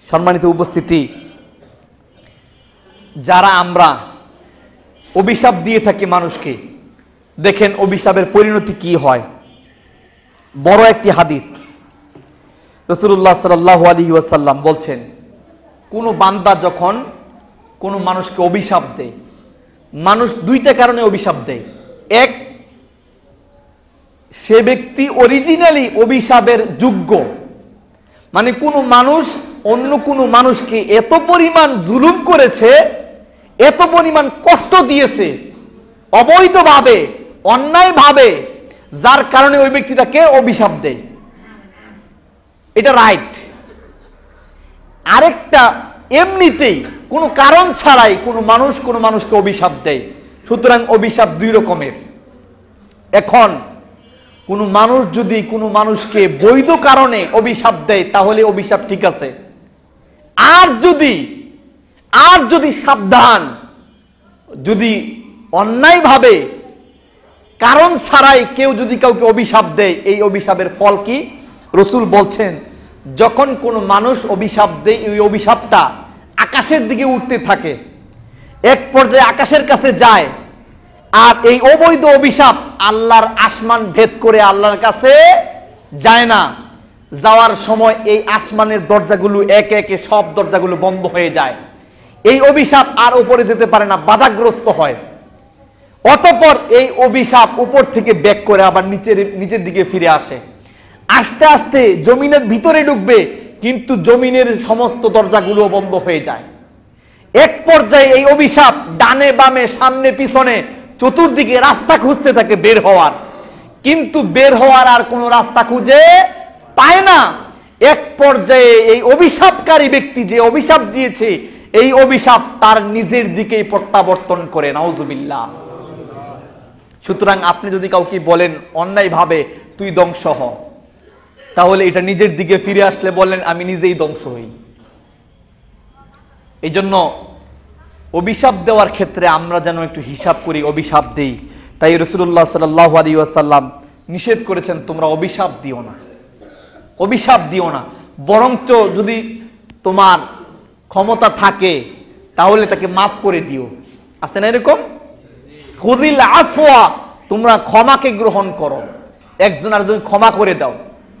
সম্মানিত উপস্থিতি, যারা আমরা অভিশাপ দিয়ে থাকি মানুষকে, দেখেন অভিশাপের পরিণতি কি হয়। বড় একটি হাদিস, রাসূলুল্লাহ সাল্লাল্লাহু আলাইহি ওয়াসাল্লাম বলছেন, কোনো বান্দা যখন কোনো মানুষকে অভিশাপ দেয়, মানুষ দুইটা কারণে অভিশাপ দেয়। এক, সে ব্যক্তি অরিজিনালি অভিশাপের যোগ্য, মানে কোনো মানুষ অন্য কোনো মানুষকে এত পরিমাণ জুলুম করেছে, এত পরিমাণ কষ্ট দিয়েছে অবৈধভাবে, অন্যায়ভাবে, যার কারণে ওই ব্যক্তি তাকে অভিশাপ দেয়, এটা রাইট। আরেকটা, এমনিতেই কোনো কারণ ছাড়াই কোনো মানুষকে অভিশাপ দেয়। সুতরাং অভিশাপ দুই রকমের। এখন কোনো মানুষ যদি কোনো মানুষকে বৈধ কারণে অভিশাপ দেয় তাহলে অভিশাপ ঠিক আছে। আর যদি সাবধান, যদি অন্যায়ভাবে কারণ ছাড়াই কেউ যদি কাউকে অভিশাপ দেয়, এই অভিশাপের ফল কি? রাসূল বলছেন, যখন কোনো মানুষ অভিশাপ দেয়, এই অভিশাপটা আকাশের দিকে উঠতে থাকে, এক পর্যায়ে আকাশের কাছে যায়, আর এই অবৈধ অভিশাপ আল্লাহর আসমান ভেদ করে আল্লাহর কাছে যায় না। যাওয়ার সময় এই আসমানের দরজাগুলো একে একে সব দরজাগুলো বন্ধ হয়ে যায়। এই অভিশাপ আর উপরে যেতে পারে না, বাধাগ্রস্ত হয়। অতঃপর এই অভিশাপ উপর থেকে ব্যাক করে আবার নিচের দিকে ফিরে আসে। আস্তে আস্তে জমিনের ভিতরে ঢুকবে, কিন্তু জমিনের সমস্ত দরজাগুলো বন্ধ হয়ে যায়। এক পর্যায়ে এই অভিশাপ ডানে বামে সামনে পিছনে চতুর্দিকে রাস্তা খুঁজতে থাকে বের হওয়ার, কিন্তু বের হওয়ার আর কোনো রাস্তা খুঁজে পায় না। এক পর্যায়ে এই অভিশাপকারী ব্যক্তি যে অভিশাপ দিয়েছে, এই অভিশাপ তার নিজের দিকেই প্রত্যাবর্তন করে। নাউজুবিল্লাহ। সুতরাং আপনি যদি কাউকে বলেন অন্যায়ভাবে তুই ধ্বংস হ, তাহলে এটা নিজের দিকে ফিরে আসলে বলেন আমি নিজেই ধ্বংস হই। এই জন্য অভিশাপ দেওয়ার ক্ষেত্রে আমরা যেন একটু হিসাব করি, অভিশাপ দেই। তাই রাসূলুল্লাহ সাল্লাল্লাহু আলাইহি ওয়াসাল্লাম নিষেধ করেছেন, তোমরা অভিশাপ দিও না, অভিশাপ দিও না। বরঞ্চ যদি তোমার ক্ষমতা থাকে তাহলে তাকে মাফ করে দিও। আছে না এরকম? খুযিল আফওয়া, তোমরা ক্ষমাকে গ্রহণ করো, একজন আরেকজন ক্ষমা করে দাও।